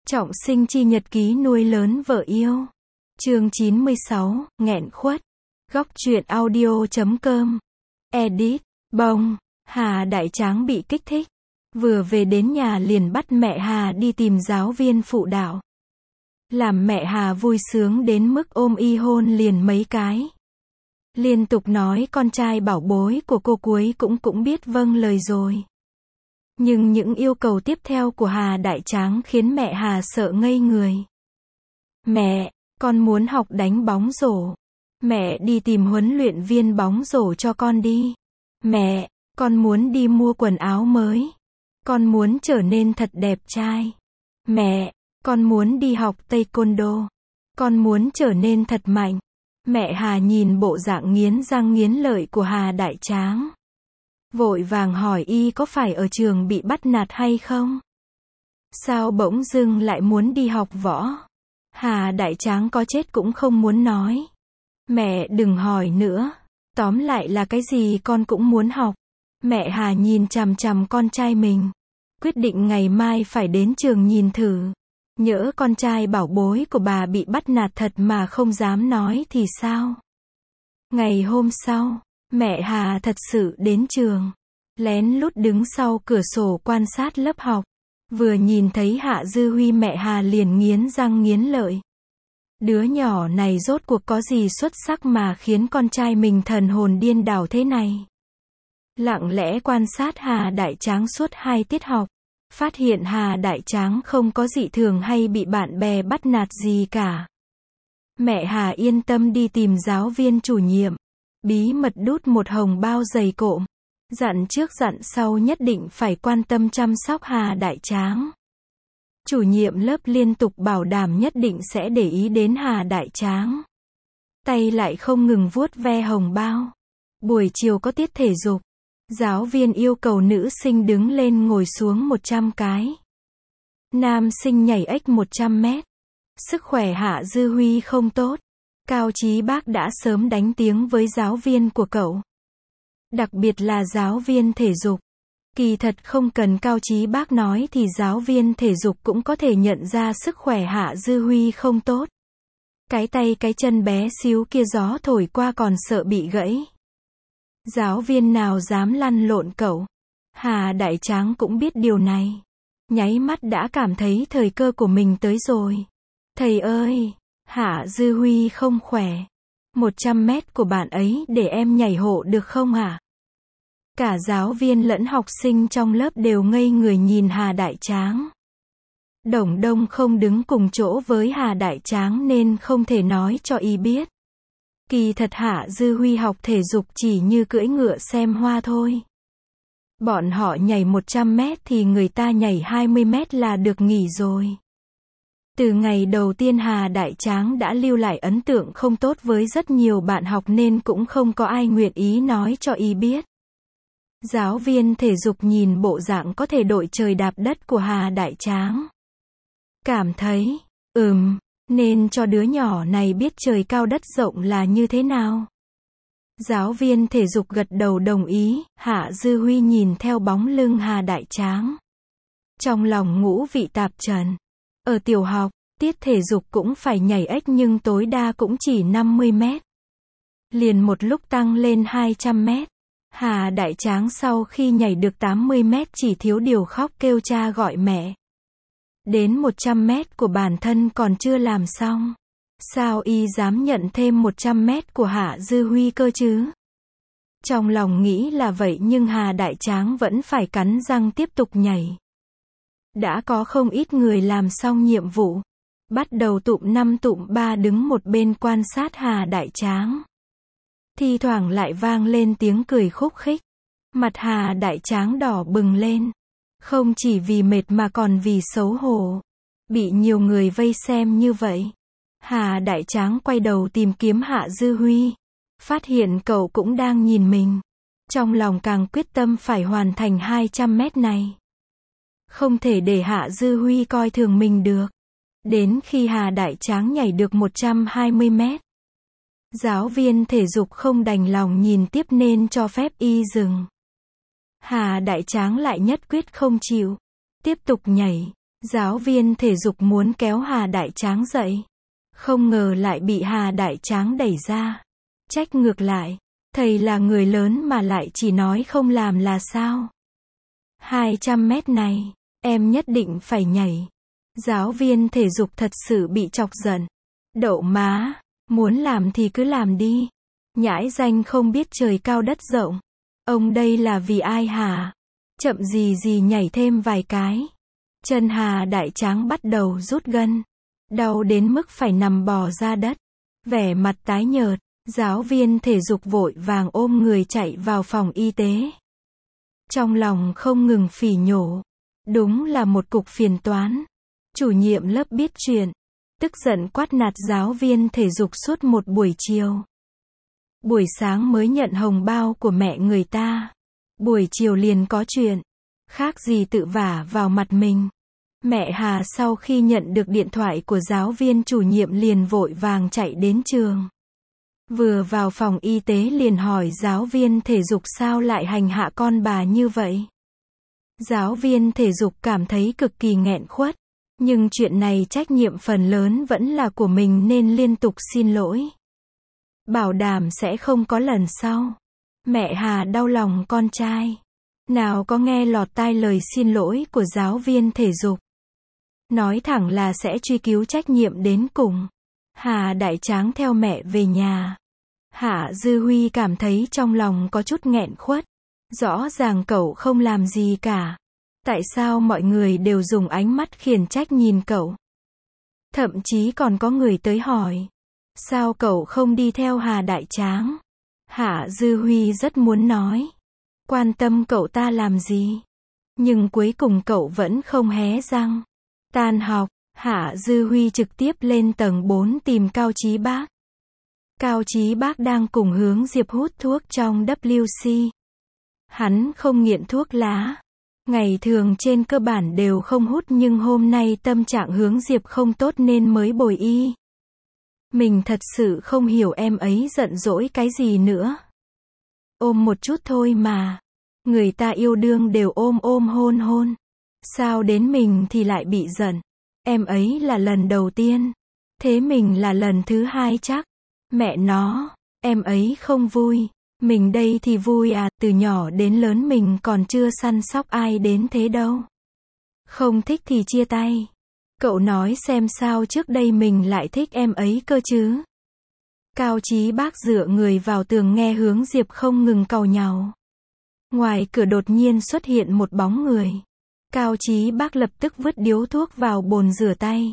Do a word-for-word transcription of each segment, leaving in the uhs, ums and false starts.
Trọng sinh chi nhật ký nuôi lớn vợ yêu. Chương chín mươi sáu, nghẹn khuất. Góc truyện audio chấm com. Edit. Bông. Hà Đại Tráng bị kích thích. Vừa về đến nhà liền bắt mẹ Hà đi tìm giáo viên phụ đạo. Làm mẹ Hà vui sướng đến mức ôm y hôn liền mấy cái. Liên tục nói con trai bảo bối của cô cuối cũng cũng biết vâng lời rồi. Nhưng những yêu cầu tiếp theo của Hà Đại Tráng khiến mẹ Hà sợ ngây người. Mẹ, con muốn học đánh bóng rổ. Mẹ đi tìm huấn luyện viên bóng rổ cho con đi. Mẹ, con muốn đi mua quần áo mới. Con muốn trở nên thật đẹp trai. Mẹ, con muốn đi học taekwondo. Con muốn trở nên thật mạnh. Mẹ Hà nhìn bộ dạng nghiến răng nghiến lợi của Hà Đại Tráng. Vội vàng hỏi y có phải ở trường bị bắt nạt hay không? Sao bỗng dưng lại muốn đi học võ? Hà Đại Tráng có chết cũng không muốn nói. Mẹ đừng hỏi nữa. Tóm lại là cái gì con cũng muốn học. Mẹ Hà nhìn chằm chằm con trai mình. Quyết định ngày mai phải đến trường nhìn thử. Nhỡ con trai bảo bối của bà bị bắt nạt thật mà không dám nói thì sao? Ngày hôm sau, mẹ Hà thật sự đến trường. Lén lút đứng sau cửa sổ quan sát lớp học. Vừa nhìn thấy Hạ Dư Huy mẹ Hà liền nghiến răng nghiến lợi. Đứa nhỏ này rốt cuộc có gì xuất sắc mà khiến con trai mình thần hồn điên đảo thế này. Lặng lẽ quan sát Hà Đại Tráng suốt hai tiết học. Phát hiện Hà Đại Tráng không có dị thường hay bị bạn bè bắt nạt gì cả. Mẹ Hà yên tâm đi tìm giáo viên chủ nhiệm. Bí mật đút một hồng bao dày cộm. Dặn trước dặn sau nhất định phải quan tâm chăm sóc Hà Đại Tráng. Chủ nhiệm lớp liên tục bảo đảm nhất định sẽ để ý đến Hà Đại Tráng. Tay lại không ngừng vuốt ve hồng bao. Buổi chiều có tiết thể dục. Giáo viên yêu cầu nữ sinh đứng lên ngồi xuống một trăm cái. Nam sinh nhảy ếch một trăm mét. Sức khỏe Hạ Dư Huy không tốt. Cao Chí Bác đã sớm đánh tiếng với giáo viên của cậu. Đặc biệt là giáo viên thể dục. Kỳ thật không cần Cao Chí Bác nói thì giáo viên thể dục cũng có thể nhận ra sức khỏe Hạ Dư Huy không tốt. Cái tay cái chân bé xíu kia gió thổi qua còn sợ bị gãy. Giáo viên nào dám lăn lộn cậu. Hà Đại Tráng cũng biết điều này. Nháy mắt đã cảm thấy thời cơ của mình tới rồi. Thầy ơi, Hạ Dư Huy không khỏe. một trăm mét của bạn ấy để em nhảy hộ được không hả? Cả giáo viên lẫn học sinh trong lớp đều ngây người nhìn Hà Đại Tráng. Đồng Đông không đứng cùng chỗ với Hà Đại Tráng nên không thể nói cho y biết. Kỳ thật Hạ Dư Huy học thể dục chỉ như cưỡi ngựa xem hoa thôi. Bọn họ nhảy một trăm mét thì người ta nhảy hai mươi mét là được nghỉ rồi. Từ ngày đầu tiên Hà Đại Tráng đã lưu lại ấn tượng không tốt với rất nhiều bạn học nên cũng không có ai nguyện ý nói cho y biết. Giáo viên thể dục nhìn bộ dạng có thể đội trời đạp đất của Hà Đại Tráng. Cảm thấy, ừm, nên cho đứa nhỏ này biết trời cao đất rộng là như thế nào. Giáo viên thể dục gật đầu đồng ý, Hạ Dư Huy nhìn theo bóng lưng Hà Đại Tráng. Trong lòng ngũ vị tạp trần. Ở tiểu học, tiết thể dục cũng phải nhảy ếch nhưng tối đa cũng chỉ năm mươi mét. Liền một lúc tăng lên hai trăm mét. Hà Đại Tráng sau khi nhảy được tám mươi mét chỉ thiếu điều khóc kêu cha gọi mẹ. Đến một trăm mét của bản thân còn chưa làm xong. Sao y dám nhận thêm một trăm mét của Hạ Dư Huy cơ chứ? Trong lòng nghĩ là vậy nhưng Hà Đại Tráng vẫn phải cắn răng tiếp tục nhảy. Đã có không ít người làm xong nhiệm vụ. Bắt đầu tụm năm tụm ba đứng một bên quan sát Hà Đại Tráng. Thi thoảng lại vang lên tiếng cười khúc khích. Mặt Hà Đại Tráng đỏ bừng lên. Không chỉ vì mệt mà còn vì xấu hổ. Bị nhiều người vây xem như vậy. Hà Đại Tráng quay đầu tìm kiếm Hạ Dư Huy. Phát hiện cậu cũng đang nhìn mình. Trong lòng càng quyết tâm phải hoàn thành hai trăm mét này. Không thể để Hạ Dư Huy coi thường mình được. Đến khi Hà Đại Tráng nhảy được một trăm hai mươi mét. Giáo viên thể dục không đành lòng nhìn tiếp nên cho phép y dừng. Hà Đại Tráng lại nhất quyết không chịu. Tiếp tục nhảy. Giáo viên thể dục muốn kéo Hà Đại Tráng dậy. Không ngờ lại bị Hà Đại Tráng đẩy ra. Trách ngược lại. Thầy là người lớn mà lại chỉ nói không làm là sao? hai trăm mét này, em nhất định phải nhảy. Giáo viên thể dục thật sự bị chọc giận. Đậu má, muốn làm thì cứ làm đi. Nhãi danh không biết trời cao đất rộng. Ông đây là vì ai hả? Chậm gì gì nhảy thêm vài cái. Chân Hà Đại Tráng bắt đầu rút gân. Đau đến mức phải nằm bò ra đất. Vẻ mặt tái nhợt, giáo viên thể dục vội vàng ôm người chạy vào phòng y tế. Trong lòng không ngừng phỉ nhổ. Đúng là một cục phiền toán. Chủ nhiệm lớp biết chuyện. Tức giận quát nạt giáo viên thể dục suốt một buổi chiều. Buổi sáng mới nhận hồng bao của mẹ người ta. Buổi chiều liền có chuyện. Khác gì tự vả vào mặt mình. Mẹ Hà sau khi nhận được điện thoại của giáo viên chủ nhiệm liền vội vàng chạy đến trường. Vừa vào phòng y tế liền hỏi giáo viên thể dục sao lại hành hạ con bà như vậy. Giáo viên thể dục cảm thấy cực kỳ nghẹn khuất. Nhưng chuyện này trách nhiệm phần lớn vẫn là của mình nên liên tục xin lỗi. Bảo đảm sẽ không có lần sau. Mẹ Hà đau lòng con trai. Nào có nghe lọt tai lời xin lỗi của giáo viên thể dục. Nói thẳng là sẽ truy cứu trách nhiệm đến cùng. Hà Đại Tráng theo mẹ về nhà. Hạ Dư Huy cảm thấy trong lòng có chút nghẹn khuất. Rõ ràng cậu không làm gì cả. Tại sao mọi người đều dùng ánh mắt khiển trách nhìn cậu? Thậm chí còn có người tới hỏi. Sao cậu không đi theo Hà Đại Tráng? Hạ Dư Huy rất muốn nói. Quan tâm cậu ta làm gì? Nhưng cuối cùng cậu vẫn không hé răng. Tan học, Hạ Dư Huy trực tiếp lên tầng bốn tìm Cao Chí Bác. Cao Chí Bác đang cùng Hướng Diệp hút thuốc trong W C. Hắn không nghiện thuốc lá. Ngày thường trên cơ bản đều không hút nhưng hôm nay tâm trạng Hướng Diệp không tốt nên mới bồi y. Mình thật sự không hiểu em ấy giận dỗi cái gì nữa. Ôm một chút thôi mà. Người ta yêu đương đều ôm ôm hôn hôn. Sao đến mình thì lại bị giận. Em ấy là lần đầu tiên. Thế mình là lần thứ hai chắc. Mẹ nó, em ấy không vui. Mình đây thì vui à, từ nhỏ đến lớn mình còn chưa săn sóc ai đến thế đâu. Không thích thì chia tay. Cậu nói xem sao trước đây mình lại thích em ấy cơ chứ. Cao Chí Bác dựa người vào tường nghe Hướng Diệp không ngừng càu nhàu. Ngoài cửa đột nhiên xuất hiện một bóng người. Cao Chí Bác lập tức vứt điếu thuốc vào bồn rửa tay.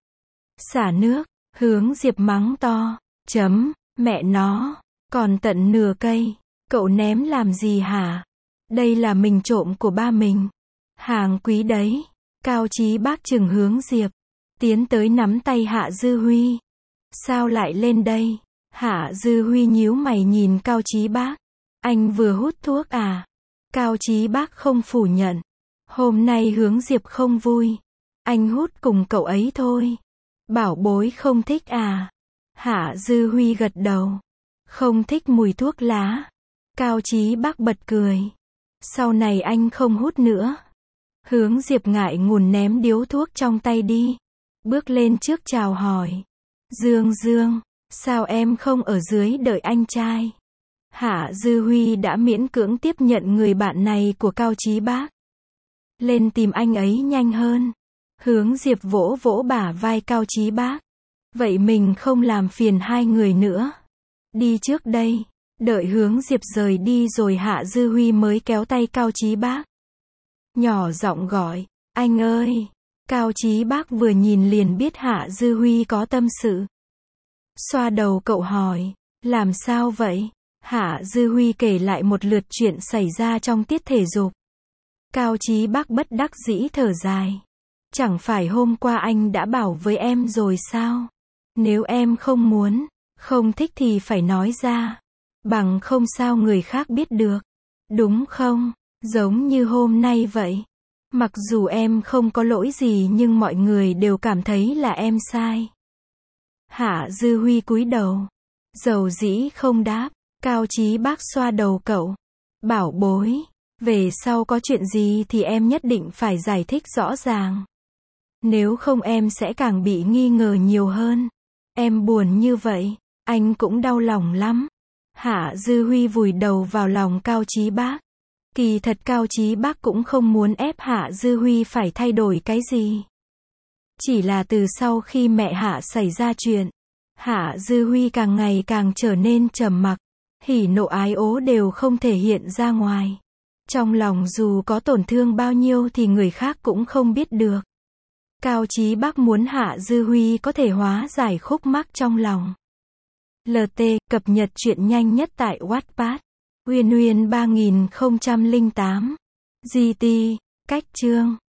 Xả nước, Hướng Diệp mắng to. Chấm, mẹ nó, còn tận nửa cây. Cậu ném làm gì hả? Đây là mình trộm của ba mình. Hàng quý đấy. Cao Chí Bác chừng Hướng Diệp. Tiến tới nắm tay Hạ Dư Huy. Sao lại lên đây? Hạ Dư Huy nhíu mày nhìn Cao Chí Bác. Anh vừa hút thuốc à? Cao Chí Bác không phủ nhận. Hôm nay Hướng Diệp không vui. Anh hút cùng cậu ấy thôi. Bảo bối không thích à? Hạ Dư Huy gật đầu. Không thích mùi thuốc lá. Cao Chí Bác bật cười. Sau này anh không hút nữa. Hướng Diệp ngại ngùng ném điếu thuốc trong tay đi. Bước lên trước chào hỏi. Dương Dương, sao em không ở dưới đợi anh trai? Hạ Dư Huy đã miễn cưỡng tiếp nhận người bạn này của Cao Chí Bác. Lên tìm anh ấy nhanh hơn. Hướng Diệp vỗ vỗ bả vai Cao Chí Bác. Vậy mình không làm phiền hai người nữa. Đi trước đây. Đợi Hướng Diệp rời đi rồi Hạ Dư Huy mới kéo tay Cao Chí Bác. Nhỏ giọng gọi. Anh ơi. Cao Chí Bác vừa nhìn liền biết Hạ Dư Huy có tâm sự. Xoa đầu cậu hỏi. Làm sao vậy? Hạ Dư Huy kể lại một lượt chuyện xảy ra trong tiết thể dục. Cao Chí Bác bất đắc dĩ thở dài. Chẳng phải hôm qua anh đã bảo với em rồi sao? Nếu em không muốn, không thích thì phải nói ra. Bằng không sao người khác biết được. Đúng không? Giống như hôm nay vậy. Mặc dù em không có lỗi gì nhưng mọi người đều cảm thấy là em sai. Hạ Dư Huy cúi đầu. Dầu dĩ không đáp. Cao Chí Bác xoa đầu cậu. Bảo bối. Về sau có chuyện gì thì em nhất định phải giải thích rõ ràng. Nếu không em sẽ càng bị nghi ngờ nhiều hơn. Em buồn như vậy, anh cũng đau lòng lắm. Hạ Dư Huy vùi đầu vào lòng Cao Chí Bác. Kỳ thật Cao Chí Bác cũng không muốn ép Hạ Dư Huy phải thay đổi cái gì. Chỉ là từ sau khi mẹ Hạ xảy ra chuyện, Hạ Dư Huy càng ngày càng trở nên trầm mặc, hỉ nộ ái ố đều không thể hiện ra ngoài. Trong lòng dù có tổn thương bao nhiêu thì người khác cũng không biết được. Cao Chí Bác muốn Hạ Dư Huy có thể hóa giải khúc mắc trong lòng. lờ tê, cập nhật truyện nhanh nhất tại Wattpad. Uyên Uyên ba nghìn không trăm lẻ tám. giê tê, cách chương